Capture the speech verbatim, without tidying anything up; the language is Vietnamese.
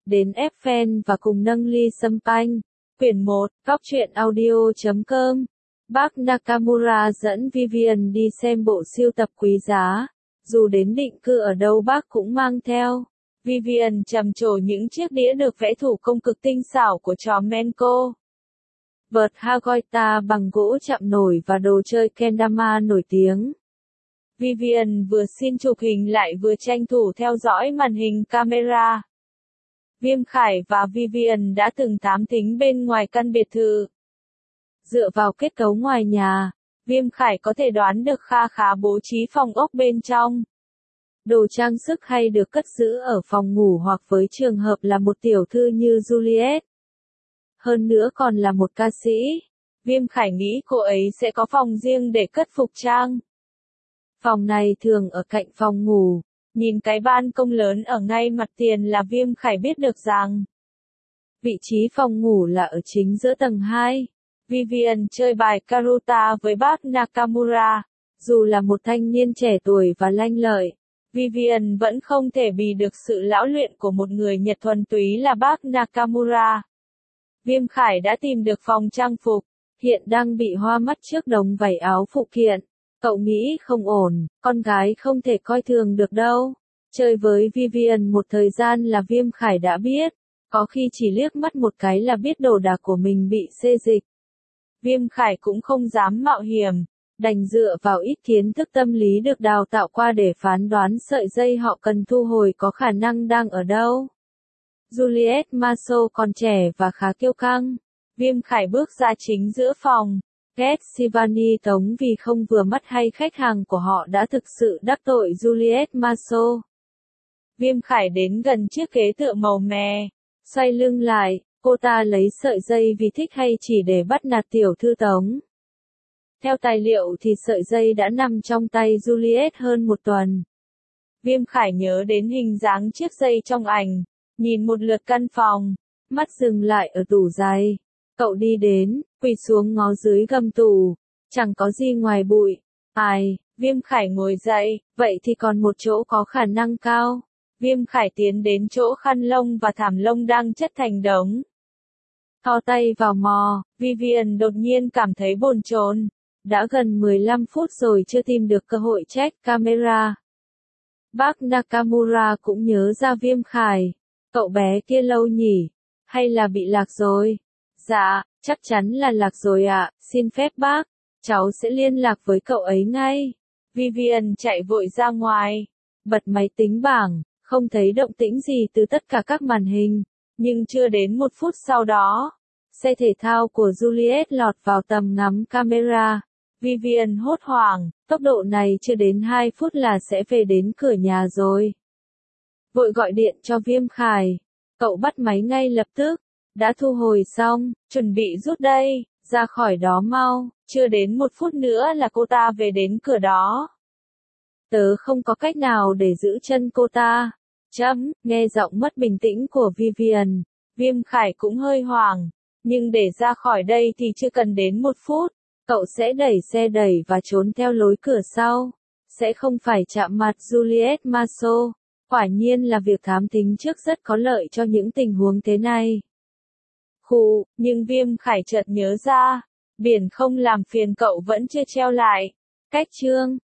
đến Eiffel và cùng nâng ly champagne. Quyển một, góc truyện audio chấm com. Bác Nakamura dẫn Vivian đi xem bộ sưu tập quý giá. Dù đến định cư ở đâu bác cũng mang theo. Vivian trầm trồ những chiếc đĩa được vẽ thủ công cực tinh xảo của chó Menko. Vợt Hagoita bằng gỗ chạm nổi và đồ chơi kendama nổi tiếng. Vivian vừa xin chụp hình lại vừa tranh thủ theo dõi màn hình camera. Viêm Khải và Vivian đã từng thám thính bên ngoài căn biệt thự. Dựa vào kết cấu ngoài nhà, Viêm Khải có thể đoán được kha khá bố trí phòng ốc bên trong. Đồ trang sức hay được cất giữ ở phòng ngủ hoặc với trường hợp là một tiểu thư như Juliet. Hơn nữa còn là một ca sĩ. Viêm Khải nghĩ cô ấy sẽ có phòng riêng để cất phục trang. Phòng này thường ở cạnh phòng ngủ. Nhìn cái ban công lớn ở ngay mặt tiền là Viêm Khải biết được rằng vị trí phòng ngủ là ở chính giữa tầng hai. Vivian chơi bài Karuta với bác Nakamura. Dù là một thanh niên trẻ tuổi và lanh lợi, Vivian vẫn không thể bì được sự lão luyện của một người Nhật thuần túy là bác Nakamura. Viêm Khải đã tìm được phòng trang phục, hiện đang bị hoa mắt trước đống vải áo phụ kiện. Cậu nghĩ không ổn, con gái không thể coi thường được đâu. Chơi với Vivian một thời gian là Viêm Khải đã biết, có khi chỉ liếc mắt một cái là biết đồ đạc của mình bị xê dịch. Viêm Khải cũng không dám mạo hiểm, đành dựa vào ít kiến thức tâm lý được đào tạo qua để phán đoán sợi dây họ cần thu hồi có khả năng đang ở đâu. Juliet Maso còn trẻ và khá kiêu căng. Viêm Khải bước ra chính giữa phòng. Ghét Sivani tống vì không vừa mắt hay khách hàng của họ đã thực sự đắc tội Juliet Maso. Viêm Khải đến gần chiếc ghế tựa màu mè, xoay lưng lại, cô ta lấy sợi dây vì thích hay chỉ để bắt nạt tiểu thư tống. Theo tài liệu thì sợi dây đã nằm trong tay Juliet hơn một tuần. Viêm Khải nhớ đến hình dáng chiếc dây trong ảnh, nhìn một lượt căn phòng, mắt dừng lại ở tủ giày. Cậu đi đến, quỳ xuống ngó dưới gầm tủ, chẳng có gì ngoài bụi. Ai, Viêm Khải ngồi dậy, vậy thì còn một chỗ có khả năng cao. Viêm Khải tiến đến chỗ khăn lông và thảm lông đang chất thành đống. Thò tay vào mò, Vivian đột nhiên cảm thấy bồn chồn. Đã gần mười lăm phút rồi chưa tìm được cơ hội check camera. Bác Nakamura cũng nhớ ra Viêm Khải. Cậu bé kia lâu nhỉ? Hay là bị lạc rồi? Dạ, chắc chắn là lạc rồi ạ, xin phép bác. Cháu sẽ liên lạc với cậu ấy ngay. Vivian chạy vội ra ngoài. Bật máy tính bảng, không thấy động tĩnh gì từ tất cả các màn hình. Nhưng chưa đến một phút sau đó, xe thể thao của Juliet lọt vào tầm ngắm camera. Vivian hốt hoảng, tốc độ này chưa đến hai phút là sẽ về đến cửa nhà rồi. Vội gọi điện cho Viêm Khải. Cậu bắt máy ngay lập tức. Đã thu hồi xong, chuẩn bị rút đây, ra khỏi đó mau, chưa đến một phút nữa là cô ta về đến cửa đó. Tớ không có cách nào để giữ chân cô ta. Chấm, nghe giọng mất bình tĩnh của Vivian, Viêm Khải cũng hơi hoảng, nhưng để ra khỏi đây thì chưa cần đến một phút, cậu sẽ đẩy xe đẩy và trốn theo lối cửa sau, sẽ không phải chạm mặt Juliet Maso. Quả nhiên là việc thám thính trước rất có lợi cho những tình huống thế này. Khụ, nhưng Viêm Khải chợt nhớ ra, biển không làm phiền cậu vẫn chưa treo lại. Cách chương